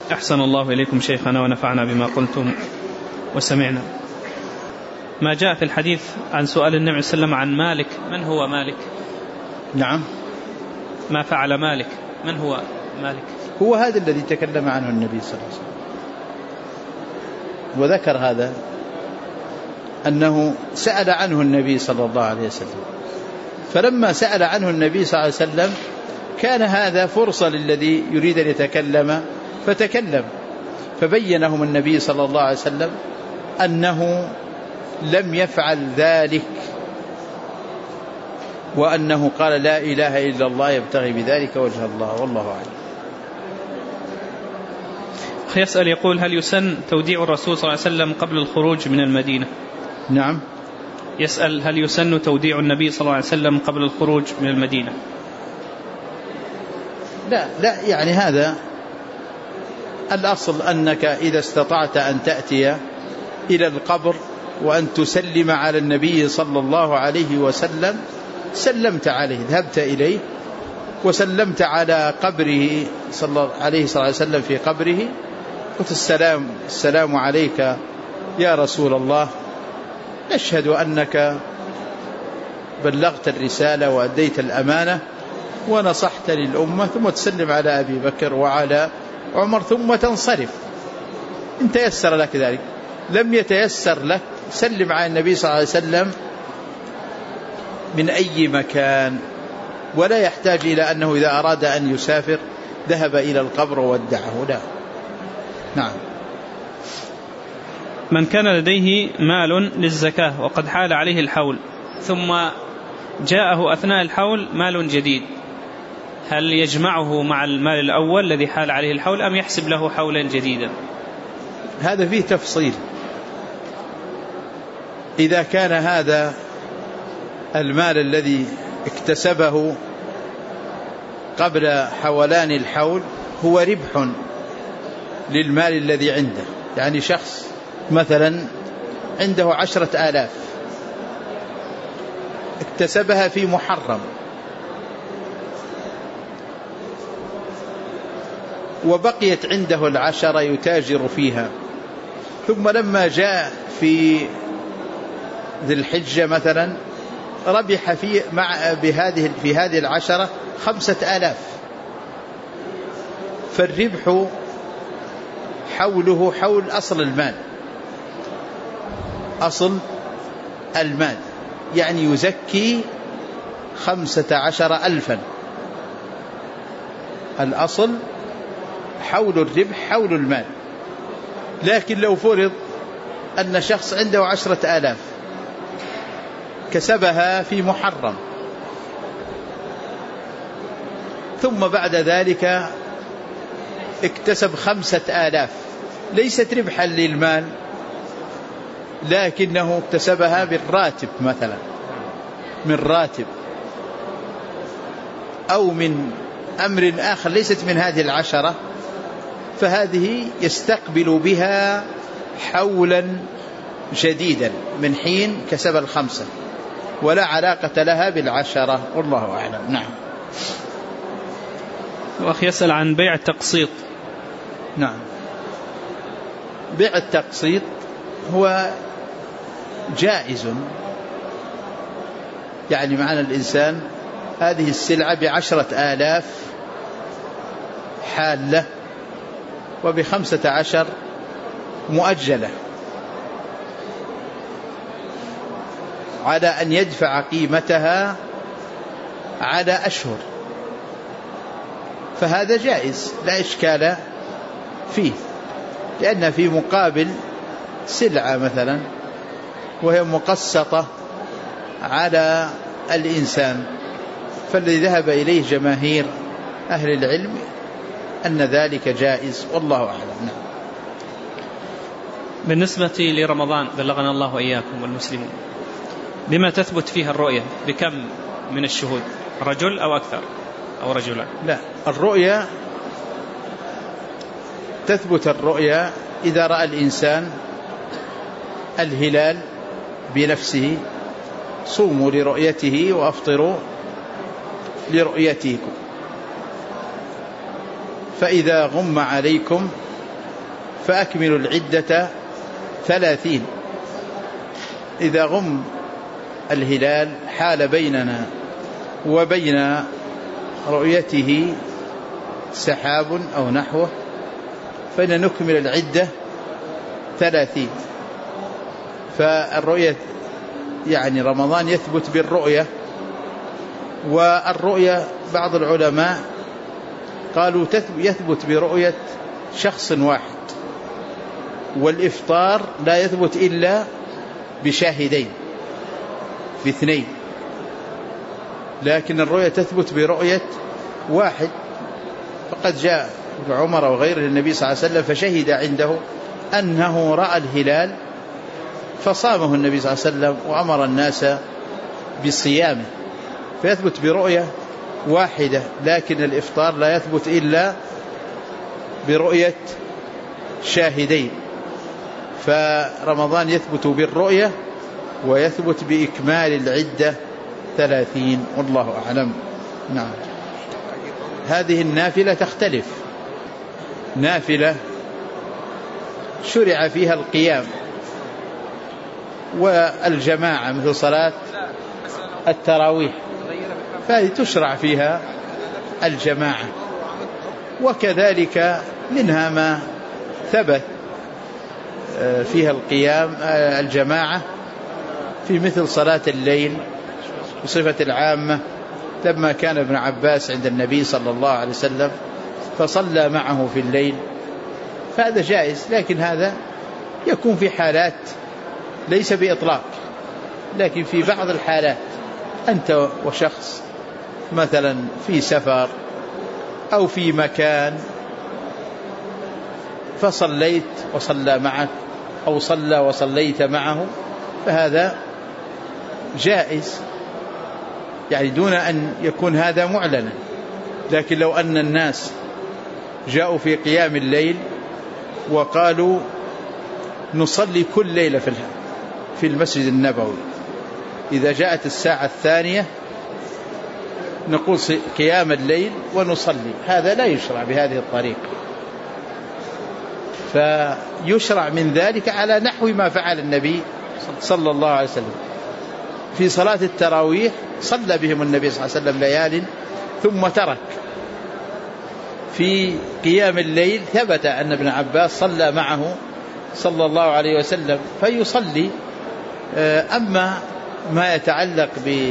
أحسن الله إليكم شيخنا ونفعنا بما قلتم وسمعنا. ما جاء في الحديث عن سؤال النبي صلى الله عليه وسلم عن مالك، من هو مالك؟ نعم. ما فعل مالك، من هو مالك؟ هو هذا الذي تكلم عنه النبي صلى الله عليه وسلم، وذكر هذا أنه سأل عنه النبي صلى الله عليه وسلم، فلما سأل عنه النبي صلى الله عليه وسلم كان هذا فرصة للذي يريد أن يتكلم فتكلم، فبينهم النبي صلى الله عليه وسلم أنه لم يفعل ذلك، وأنه قال لا إله إلا الله يبتغي بذلك وجه الله، والله أعلم. يسأل يقول: هل يسن توديع الرسول صلى الله عليه وسلم قبل الخروج من المدينة؟ نعم. يسأل: هل يسن توديع النبي صلى الله عليه وسلم قبل الخروج من المدينة؟ لا يعني هذا الأصل أنك إذا استطعت أن تأتي إلى القبر وأن تسلم على النبي صلى الله عليه وسلم سلمت عليه، ذهبت إليه وسلمت على قبره عليه الصلاة والسلام في قبره، قلت السلام عليك يا رسول الله، نشهد أنك بلغت الرسالة وأديت الأمانة ونصحت للأمة، ثم تسلم على أبي بكر وعلى عمر ثم تنصرف إن تيسر لك ذلك. لم يتيسر لك سلم على النبي صلى الله عليه وسلم من أي مكان، ولا يحتاج إلى أنه إذا أراد أن يسافر ذهب إلى القبر وودعه، لا. نعم. من كان لديه مال للزكاة وقد حال عليه الحول ثم جاءه أثناء الحول مال جديد، هل يجمعه مع المال الأول الذي حال عليه الحول أم يحسب له حولا جديدا؟ هذا فيه تفصيل. إذا كان هذا المال الذي اكتسبه قبل حولان الحول هو ربح للمال الذي عنده، يعني شخص مثلا عنده 10,000 اكتسبها في محرم وبقيت عنده 10 يتاجر فيها، ثم لما جاء في ذي الحجة مثلا ربح في هذه 10 5,000، فالربح حوله حول أصل المال، يعني يزكي 15,000. الأصل حول الربح حول المال. لكن لو فرض أن شخص عنده 10,000 كسبها في محرم ثم بعد ذلك اكتسب 5,000، ليست ربحا للمال لكنه اكتسبها بالراتب مثلا، من راتب أو من أمر آخر ليست من هذه 10، فهذه يستقبل بها حولا جديدا من حين كسب 5 ولا علاقة لها 10، والله أعلم. نعم. وأخي يسأل عن بيع التقسيط. نعم. بيع التقسيط هو جائز، يعني معنى الإنسان هذه السلعة 10,000 حالة وب15 مؤجلة، على أن يدفع قيمتها على أشهر، فهذا جائز لا إشكال فيه، لأن في مقابل سلعة مثلا وهي مقسطة على الإنسان، فالذي ذهب إليه جماهير أهل العلم أن ذلك جائز، والله أعلم. بالنسبة لرمضان بلغنا الله وإياكم والمسلمين، بما تثبت فيها الرؤية؟ بكم من الشهود؟ رجل أو أكثر أو رجلان؟ لا، الرؤية تثبت الرؤية إذا رأى الإنسان الهلال بنفسه، صوموا لرؤيته وأفطروا لرؤيته، فإذا غم عليكم فأكملوا العدة 30. إذا غم الهلال حال بيننا وبين رؤيته سحاب أو نحوه فإن نكمل العدة 30. فالرؤية يعني رمضان يثبت بالرؤية، والرؤية بعض العلماء قالوا يثبت برؤية شخص واحد، والإفطار لا يثبت إلا بشاهدين باثنين، لكن الرؤية تثبت برؤية واحد. فقد جاء عمر وغيره للنبي صلى الله عليه وسلم فشهد عنده أنه رأى الهلال فصامه النبي صلى الله عليه وسلم وأمر الناس بصيامه، فيثبت برؤية واحدة. لكن الإفطار لا يثبت إلا برؤية شاهدين، فرمضان يثبت بالرؤية ويثبت بإكمال العدة 30 والله أعلم. نعم. هذه النافلة تختلف، نافلة شرع فيها القيام والجماعة مثل صلاة التراويح فهذه تشرع فيها الجماعة، وكذلك منها ما ثبت فيها القيام الجماعة في مثل صلاة الليل بصفة العامة، لما كان ابن عباس عند النبي صلى الله عليه وسلم فصلى معه في الليل، فهذا جائز. لكن هذا يكون في حالات ليس بإطلاق، لكن في بعض الحالات أنت وشخص مثلا في سفر أو في مكان فصليت وصلى معك أو صلى وصليت معه، فهذا جائز يعني دون أن يكون هذا معلنا. لكن لو أن الناس جاءوا في قيام الليل وقالوا نصلي كل ليلة في المسجد النبوي، إذا جاءت الساعة 2 نقول قيام الليل ونصلي، هذا لا يشرع بهذه الطريقة. فيشرع من ذلك على نحو ما فعل النبي صلى الله عليه وسلم في صلاة التراويح، صلى بهم النبي صلى الله عليه وسلم ليال ثم ترك. في قيام الليل ثبت أن ابن عباس صلى معه صلى الله عليه وسلم فيصلي. أما ما يتعلق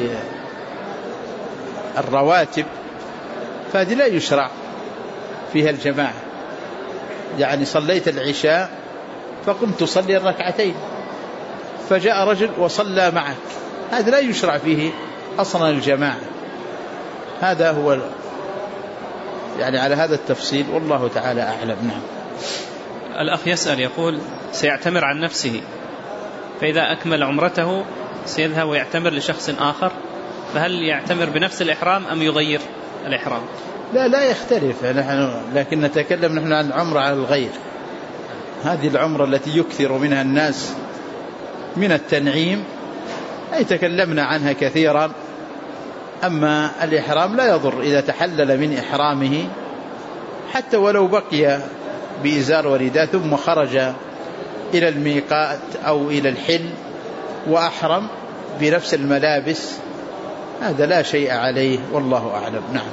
بالرواتب فهذه لا يشرع فيها الجماعة، يعني صليت العشاء فقمت تصلي الركعتين فجاء رجل وصلى معك، هذا لا يشرع فيه أصلا الجماعة. هذا هو يعني على هذا التفصيل والله تعالى أعلم. نعم. الأخ يسأل يقول سيعتمر عن نفسه، فإذا أكمل عمرته سيذهب ويعتمر لشخص آخر، فهل يعتمر بنفس الإحرام أم يغير الإحرام؟ لا يختلف نحن، لكن نتكلم نحن عن عمرة على الغير. هذه العمرة التي يكثر منها الناس من التنعيم أي تكلمنا عنها كثيرا. أما الإحرام لا يضر إذا تحلل من إحرامه حتى ولو بقي بإزار ورداء ثم خرج إلى الميقات أو إلى الحل وأحرم بنفس الملابس، هذا لا شيء عليه والله أعلم. نعم.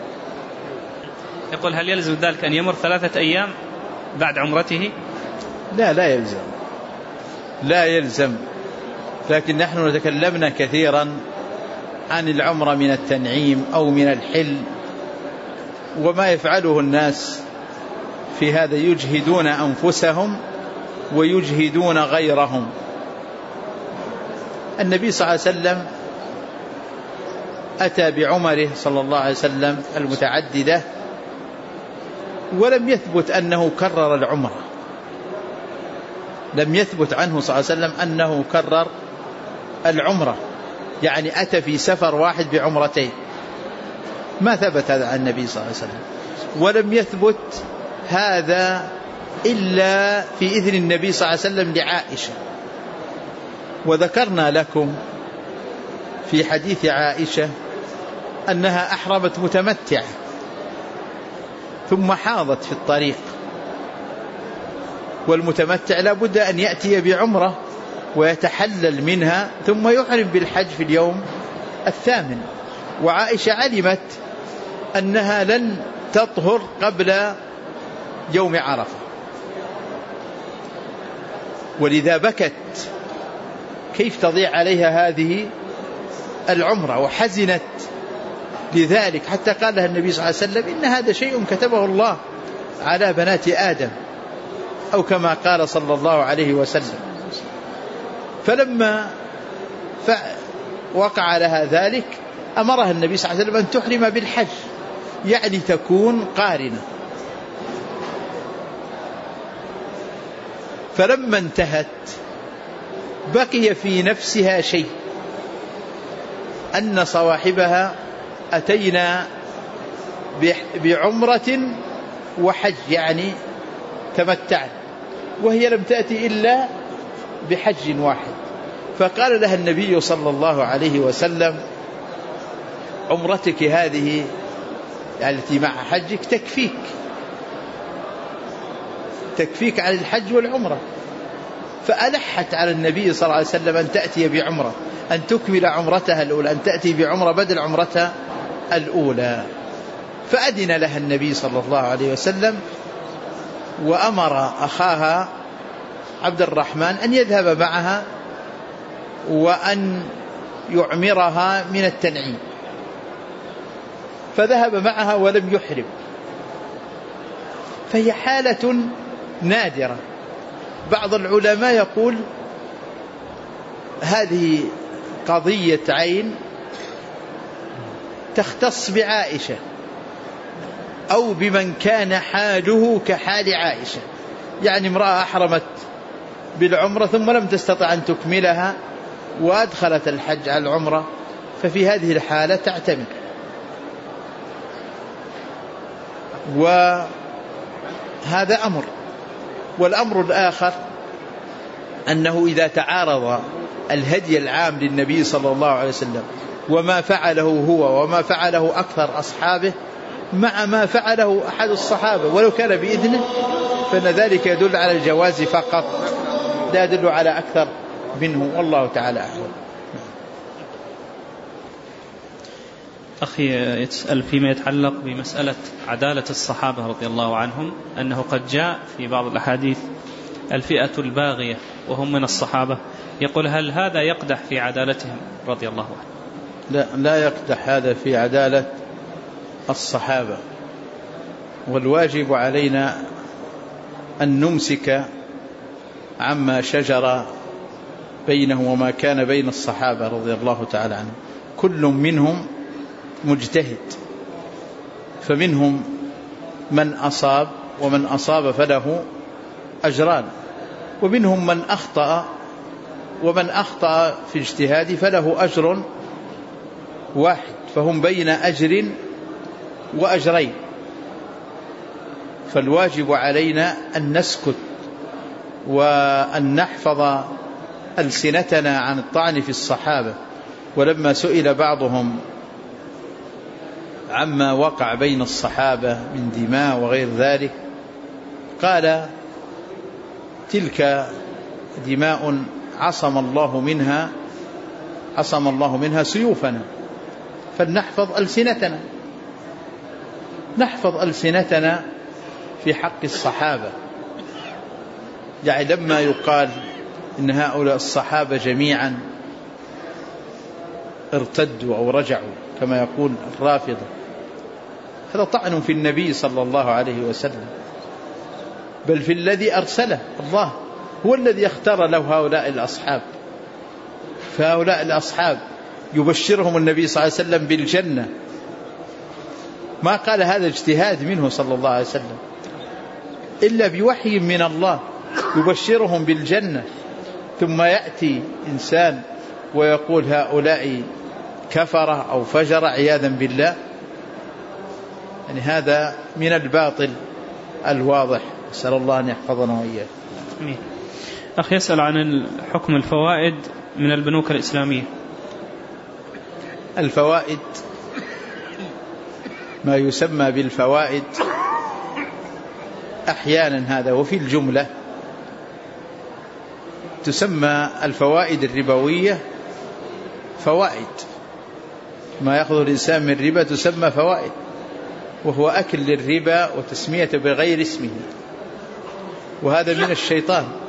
يقول هل يلزم ذلك أن يمر 3 أيام بعد عمرته؟ لا يلزم، لكن نحن تكلمنا كثيرا عن العمرة من التنعيم أو من الحل، وما يفعله الناس في هذا يجهدون أنفسهم ويجهدون غيرهم. النبي صلى الله عليه وسلم أتى بعمره صلى الله عليه وسلم المتعددة ولم يثبت أنه كرر العمرة، لم يثبت عنه صلى الله عليه وسلم أنه كرر العمرة، يعني أتى في سفر واحد بعمرتين، ما ثبت هذا عن النبي صلى الله عليه وسلم. ولم يثبت هذا إلا في إذن النبي صلى الله عليه وسلم لعائشة، وذكرنا لكم في حديث عائشة أنها أحرمت متمتعة ثم حاضت في الطريق، والمتمتع لا بد أن يأتي بعمرة ويتحلل منها ثم يحرم بالحج في اليوم 8. وعائشة علمت أنها لن تطهر قبل يوم عرفة، ولذا بكت كيف تضيع عليها هذه العمرة، وحزنت لذلك حتى قال لها النبي صلى الله عليه وسلم إن هذا شيء كتبه الله على بنات آدم، أو كما قال صلى الله عليه وسلم. فلما وقع لها ذلك أمرها النبي صلى الله عليه وسلم أن تحرم بالحج، يعني تكون قارنة. فلما انتهت بقي في نفسها شيء، أن صواحبها أتينا بعمرة وحج، يعني تمتعن، وهي لم تأتي إلا بحج واحد. فقال لها النبي صلى الله عليه وسلم عمرتك هذه التي مع حجك تكفيك عن الحج والعمرة. فألحت على النبي صلى الله عليه وسلم أن تأتي بعمرة، أن تكمل عمرتها الأولى، أن تأتي بعمرة بدل عمرتها الأولى. فأذن لها النبي صلى الله عليه وسلم، وأمر أخاها عبد الرحمن أن يذهب معها وأن يعمرها من التنعيم، فذهب معها ولم يحرم. فهي حالة نادرة. بعض العلماء يقول هذه قضية عين تختص بعائشة أو بمن كان حاله كحال عائشة، يعني امرأة أحرمت بالعمرة ثم لم تستطع أن تكملها وأدخلت الحج على العمرة، ففي هذه الحالة تعتمر. وهذا أمر. والأمر الآخر أنه إذا تعارض الهدي العام للنبي صلى الله عليه وسلم وما فعله هو وما فعله أكثر أصحابه مع ما فعله أحد الصحابة ولو كان بإذنه، فإن ذلك يدل على الجواز فقط، لا يدل على أكثر منه، والله تعالى أعلم. أخي يسأل فيما يتعلق بمسألة عدالة الصحابة رضي الله عنهم، أنه قد جاء في بعض الأحاديث الفئة الباغية وهم من الصحابة، يقول هل هذا يقدح في عدالتهم رضي الله عنهم؟ لا يقدح هذا في عدالة الصحابة، والواجب علينا أن نمسك عما شجر بينه وما كان بين الصحابة رضي الله تعالى عنهم. كل منهم مجتهد، فمنهم من أصاب، ومن أصاب فله أجران، ومنهم من أخطأ، ومن أخطأ في اجتهاد فله أجر واحد، فهم بين أجر وأجرين. فالواجب علينا أن نسكت وأن نحفظ ألسنتنا عن الطعن في الصحابة. ولما سئل بعضهم عما وقع بين الصحابة من دماء وغير ذلك قال تلك دماء عصم الله منها سيوفنا، فلنحفظ ألسنتنا، نحفظ ألسنتنا في حق الصحابة. يعني لما يقال إن هؤلاء الصحابة جميعا ارتدوا أو رجعوا كما يقول الرافضة، هذا طعن في النبي صلى الله عليه وسلم، بل في الذي أرسله الله، هو الذي اختار له هؤلاء الأصحاب. فهؤلاء الأصحاب يبشرهم النبي صلى الله عليه وسلم بالجنة، ما قال هذا اجتهاد منه صلى الله عليه وسلم، إلا بوحي من الله يبشرهم بالجنة. ثم يأتي إنسان ويقول هؤلاء كفرة أو فجر عياذا بالله، يعني هذا من الباطل الواضح. أسأل الله أن يحفظنا وإياه. أخ يسأل عن حكم الفوائد من البنوك الإسلامية. الفوائد ما يسمى بالفوائد أحيانا هذا، وفي الجملة تسمى الفوائد الربوية فوائد، ما يأخذ الإنسان من ربا تسمى فوائد، وهو أكل للربا وتسميته بغير اسمه، وهذا من الشيطان.